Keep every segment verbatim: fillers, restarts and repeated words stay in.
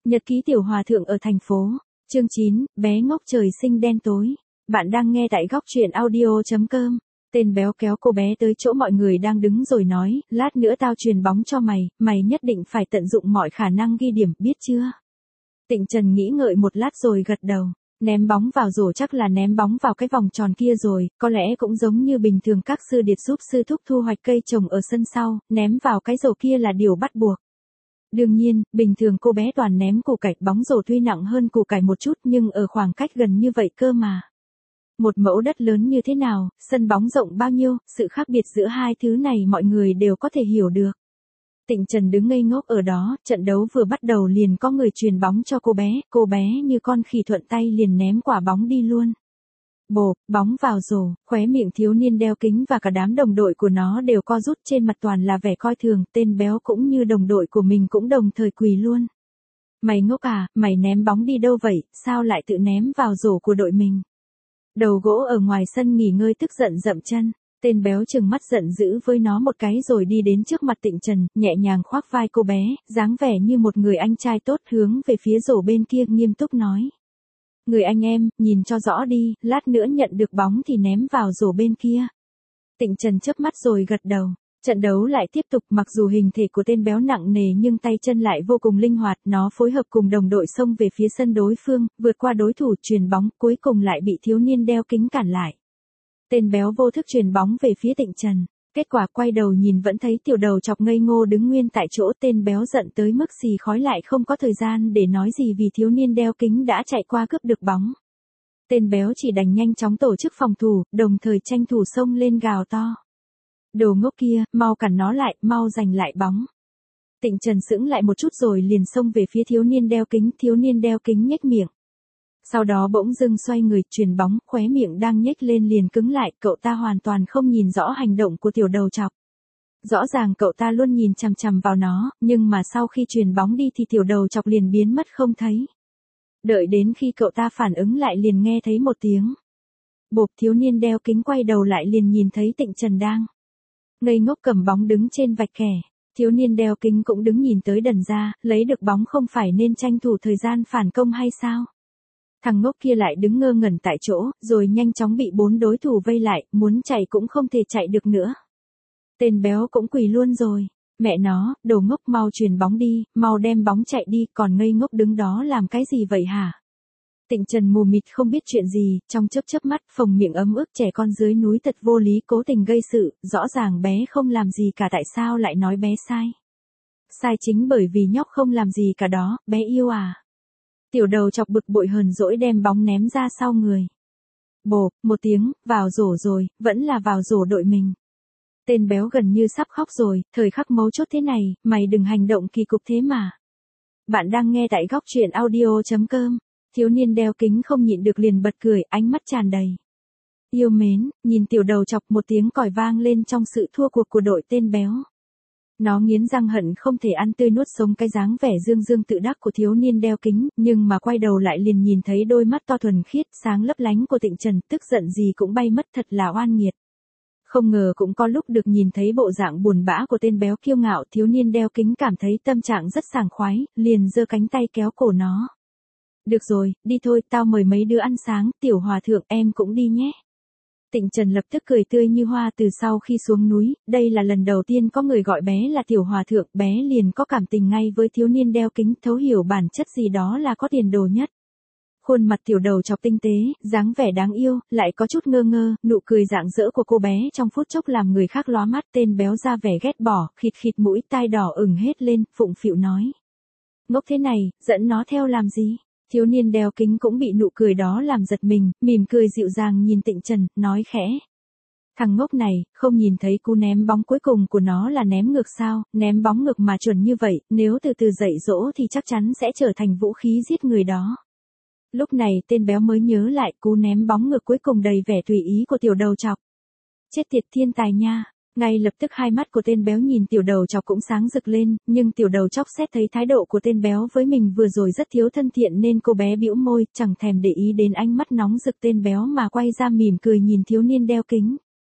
Nhật ký tiểu hòa thượng ở thành phố. Chương chín, bé ngốc trời sinh đen tối. Bạn đang nghe tại góc truyện audio chấm com. Tên béo kéo cô bé tới chỗ mọi người đang đứng rồi nói, lát nữa tao truyền bóng cho mày, mày nhất định phải tận dụng mọi khả năng ghi điểm, biết chưa? Tịnh Trần nghĩ ngợi một lát rồi gật đầu. Ném bóng vào rổ chắc là ném bóng vào cái vòng tròn kia rồi, có lẽ cũng giống như bình thường các sư điệt giúp sư thúc thu hoạch cây trồng ở sân sau, ném vào cái rổ kia là điều bắt buộc. Đương nhiên, bình thường cô bé toàn ném củ cải, bóng rổ tuy nặng hơn củ cải một chút nhưng ở khoảng cách gần như vậy cơ mà. Một mẫu đất lớn như thế nào, sân bóng rộng bao nhiêu, sự khác biệt giữa hai thứ này mọi người đều có thể hiểu được. Tịnh Trần đứng ngây ngốc ở đó, trận đấu vừa bắt đầu liền có người truyền bóng cho cô bé, cô bé như con khỉ thuận tay liền ném quả bóng đi luôn. Bộp, bóng vào rổ, khóe miệng thiếu niên đeo kính và cả đám đồng đội của nó đều co rút, trên mặt toàn là vẻ coi thường, tên béo cũng như đồng đội của mình cũng đồng thời quỳ luôn. Mày ngốc à, mày ném bóng đi đâu vậy, sao lại tự ném vào rổ của đội mình? Đầu gỗ ở ngoài sân nghỉ ngơi tức giận dậm chân, tên béo trừng mắt giận dữ với nó một cái rồi đi đến trước mặt Tịnh Trần, nhẹ nhàng khoác vai cô bé, dáng vẻ như một người anh trai tốt, hướng về phía rổ bên kia nghiêm túc nói. Người anh em, nhìn cho rõ đi, lát nữa nhận được bóng thì ném vào rổ bên kia. Tịnh Trần chớp mắt rồi gật đầu. Trận đấu lại tiếp tục, mặc dù hình thể của tên béo nặng nề nhưng tay chân lại vô cùng linh hoạt, nó phối hợp cùng đồng đội xông về phía sân đối phương, vượt qua đối thủ chuyền bóng, cuối cùng lại bị thiếu niên đeo kính cản lại. Tên béo vô thức chuyền bóng về phía Tịnh Trần, kết quả quay đầu nhìn vẫn thấy tiểu đầu chọc ngây ngô đứng nguyên tại chỗ, tên béo giận tới mức xì khói lại không có thời gian để nói gì vì thiếu niên đeo kính đã chạy qua cướp được bóng. Tên béo chỉ đành nhanh chóng tổ chức phòng thủ, đồng thời tranh thủ xông lên gào to. Đồ ngốc kia, mau cản nó lại, mau giành lại bóng. Tịnh Trần sững lại một chút rồi liền xông về phía thiếu niên đeo kính, thiếu niên đeo kính nhếch miệng. Sau đó bỗng dưng xoay người, chuyền bóng, khóe miệng đang nhếch lên liền cứng lại, cậu ta hoàn toàn không nhìn rõ hành động của tiểu đầu chọc. Rõ ràng cậu ta luôn nhìn chằm chằm vào nó, nhưng mà sau khi chuyền bóng đi thì tiểu đầu chọc liền biến mất không thấy. Đợi đến khi cậu ta phản ứng lại liền nghe thấy một tiếng. Bộp, thiếu niên đeo kính quay đầu lại liền nhìn thấy Tịnh Trần đang ngây ngốc cầm bóng đứng trên vạch kẻ. Thiếu niên đeo kính cũng đứng nhìn tới đần ra, lấy được bóng không phải nên tranh thủ thời gian phản công hay sao? Thằng ngốc kia lại đứng ngơ ngẩn tại chỗ, rồi nhanh chóng bị bốn đối thủ vây lại, muốn chạy cũng không thể chạy được nữa. Tên béo cũng quỳ luôn rồi. Mẹ nó, đồ ngốc, mau chuyền bóng đi, mau đem bóng chạy đi, còn ngây ngốc đứng đó làm cái gì vậy hả? Tịnh Trần mù mịt không biết chuyện gì, trong chớp chớp mắt, phồng miệng ấm ức, trẻ con dưới núi thật vô lý, cố tình gây sự, rõ ràng bé không làm gì cả, tại sao lại nói bé sai? Sai chính bởi vì nhóc không làm gì cả đó, bé yêu à? Tiểu đầu chọc bực bội hờn dỗi đem bóng ném ra sau người. Bộp, một tiếng, vào rổ rồi, vẫn là vào rổ đội mình. Tên béo gần như sắp khóc rồi, thời khắc mấu chốt thế này, mày đừng hành động kỳ cục thế mà. Bạn đang nghe tại góc truyện audio chấm com. Thiếu niên đeo kính không nhịn được liền bật cười, ánh mắt tràn đầy yêu mến, nhìn tiểu đầu chọc, một tiếng còi vang lên trong sự thua cuộc của đội tên béo. Nó nghiến răng hận không thể ăn tươi nuốt sống cái dáng vẻ dương dương tự đắc của thiếu niên đeo kính, nhưng mà quay đầu lại liền nhìn thấy đôi mắt to thuần khiết, sáng lấp lánh của Tịnh Trần, tức giận gì cũng bay mất, thật là oan nghiệt. Không ngờ cũng có lúc được nhìn thấy bộ dạng buồn bã của tên béo kiêu ngạo, thiếu niên đeo kính cảm thấy tâm trạng rất sảng khoái, liền giơ cánh tay kéo cổ nó. Được rồi, đi thôi, tao mời mấy đứa ăn sáng, tiểu hòa thượng em cũng đi nhé. Tịnh Trần lập tức cười tươi như hoa từ sau khi xuống núi, đây là lần đầu tiên có người gọi bé là tiểu hòa thượng, bé liền có cảm tình ngay với thiếu niên đeo kính, thấu hiểu bản chất gì đó là có tiền đồ nhất. Khuôn mặt tiểu đầu chọc tinh tế, dáng vẻ đáng yêu, lại có chút ngơ ngơ, nụ cười rạng rỡ của cô bé trong phút chốc làm người khác lóa mắt, tên béo ra vẻ ghét bỏ, khịt khịt mũi, tai đỏ ửng hết lên, phụng phịu nói. Ngốc thế này, dẫn nó theo làm gì? Thiếu niên đeo kính cũng bị nụ cười đó làm giật mình, mỉm cười dịu dàng nhìn Tịnh Trần, nói khẽ. Thằng ngốc này, không nhìn thấy cú ném bóng cuối cùng của nó là ném ngược sao, ném bóng ngược mà chuẩn như vậy, nếu từ từ dạy dỗ thì chắc chắn sẽ trở thành vũ khí giết người đó. Lúc này tên béo mới nhớ lại cú ném bóng ngược cuối cùng đầy vẻ tùy ý của tiểu đầu chọc. Chết tiệt, thiên tài nha. Ngay lập tức hai mắt của tên béo nhìn tiểu đầu chọc cũng sáng rực lên, nhưng tiểu đầu chọc xét thấy thái độ của tên béo với mình vừa rồi rất thiếu thân thiện nên cô bé bĩu môi, chẳng thèm để ý đến ánh mắt nóng rực tên béo mà quay ra mỉm cười nhìn thiếu niên đeo kính.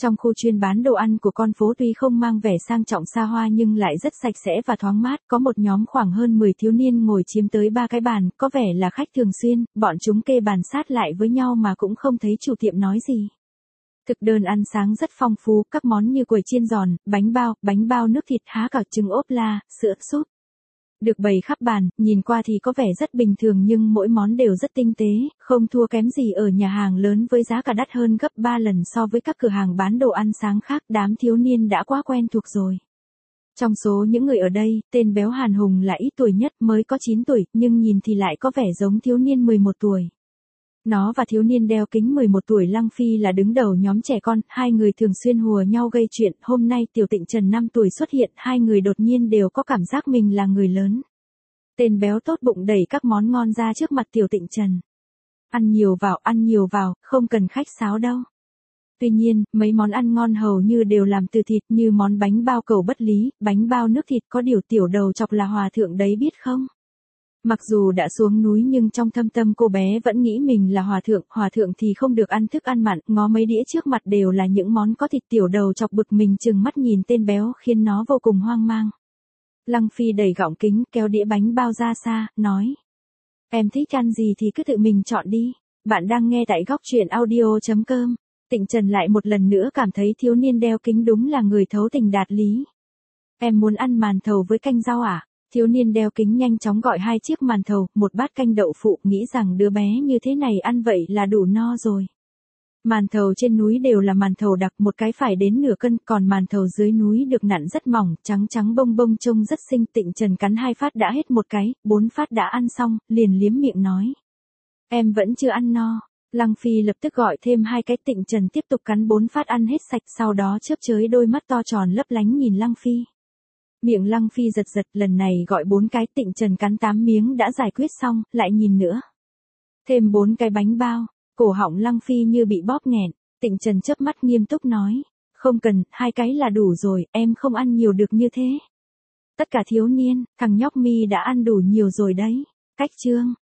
Trong khu chuyên bán đồ ăn của con phố tuy không mang vẻ sang trọng xa hoa nhưng lại rất sạch sẽ và thoáng mát, có một nhóm khoảng hơn mười thiếu niên ngồi chiếm tới ba cái bàn, có vẻ là khách thường xuyên, bọn chúng kê bàn sát lại với nhau mà cũng không thấy chủ tiệm nói gì. Thực đơn ăn sáng rất phong phú, các món như quẩy chiên giòn, bánh bao, bánh bao nước thịt há cảo, trứng ốp la, sữa súp. Được bày khắp bàn, nhìn qua thì có vẻ rất bình thường nhưng mỗi món đều rất tinh tế, không thua kém gì ở nhà hàng lớn với giá cả đắt hơn gấp ba lần so với các cửa hàng bán đồ ăn sáng khác, đám thiếu niên đã quá quen thuộc rồi. Trong số những người ở đây, tên béo Hàn Hùng là ít tuổi nhất, mới có chín tuổi, nhưng nhìn thì lại có vẻ giống thiếu niên mười một tuổi. Nó và thiếu niên đeo kính mười một tuổi Lăng Phi là đứng đầu nhóm trẻ con, hai người thường xuyên hùa nhau gây chuyện, hôm nay Tiểu Tịnh Trần năm tuổi xuất hiện, hai người đột nhiên đều có cảm giác mình là người lớn. Tên béo tốt bụng đẩy các món ngon ra trước mặt Tiểu Tịnh Trần. Ăn nhiều vào, ăn nhiều vào, không cần khách sáo đâu. Tuy nhiên, mấy món ăn ngon hầu như đều làm từ thịt như món bánh bao cầu bất lý, bánh bao nước thịt có điều tiểu đầu chọc là hòa thượng đấy biết không? Mặc dù đã xuống núi nhưng trong thâm tâm cô bé vẫn nghĩ mình là hòa thượng, hòa thượng thì không được ăn thức ăn mặn, ngó mấy đĩa trước mặt đều là những món có thịt, tiểu đầu chọc bực mình chừng mắt nhìn tên béo khiến nó vô cùng hoang mang. Lăng Phi đẩy gọng kính kéo đĩa bánh bao ra xa, nói. Em thích ăn gì thì cứ tự mình chọn đi, bạn đang nghe tại góc truyện audio.com. Tịnh Trần lại một lần nữa cảm thấy thiếu niên đeo kính đúng là người thấu tình đạt lý. Em muốn ăn màn thầu với canh rau à? Thiếu niên đeo kính nhanh chóng gọi hai chiếc màn thầu, một bát canh đậu phụ, nghĩ rằng đứa bé như thế này ăn vậy là đủ no rồi. Màn thầu trên núi đều là màn thầu đặc, một cái phải đến nửa cân, còn màn thầu dưới núi được nặn rất mỏng, trắng trắng bông bông trông rất xinh. Tịnh Trần cắn hai phát đã hết một cái, bốn phát đã ăn xong, liền liếm miệng nói. Em vẫn chưa ăn no. Lăng Phi lập tức gọi thêm hai cái. Tịnh Trần tiếp tục cắn bốn phát ăn hết sạch, sau đó chớp chới đôi mắt to tròn lấp lánh nhìn Lăng Phi. Miệng Lăng Phi giật giật, lần này gọi bốn cái. Tịnh Trần cắn tám miếng đã giải quyết xong, lại nhìn nữa. Thêm bốn cái bánh bao, cổ họng Lăng Phi như bị bóp nghẹn. Tịnh Trần chớp mắt nghiêm túc nói, không cần, hai cái là đủ rồi, em không ăn nhiều được như thế. Tất cả thiếu niên, thằng nhóc Mi đã ăn đủ nhiều rồi đấy. Cách chương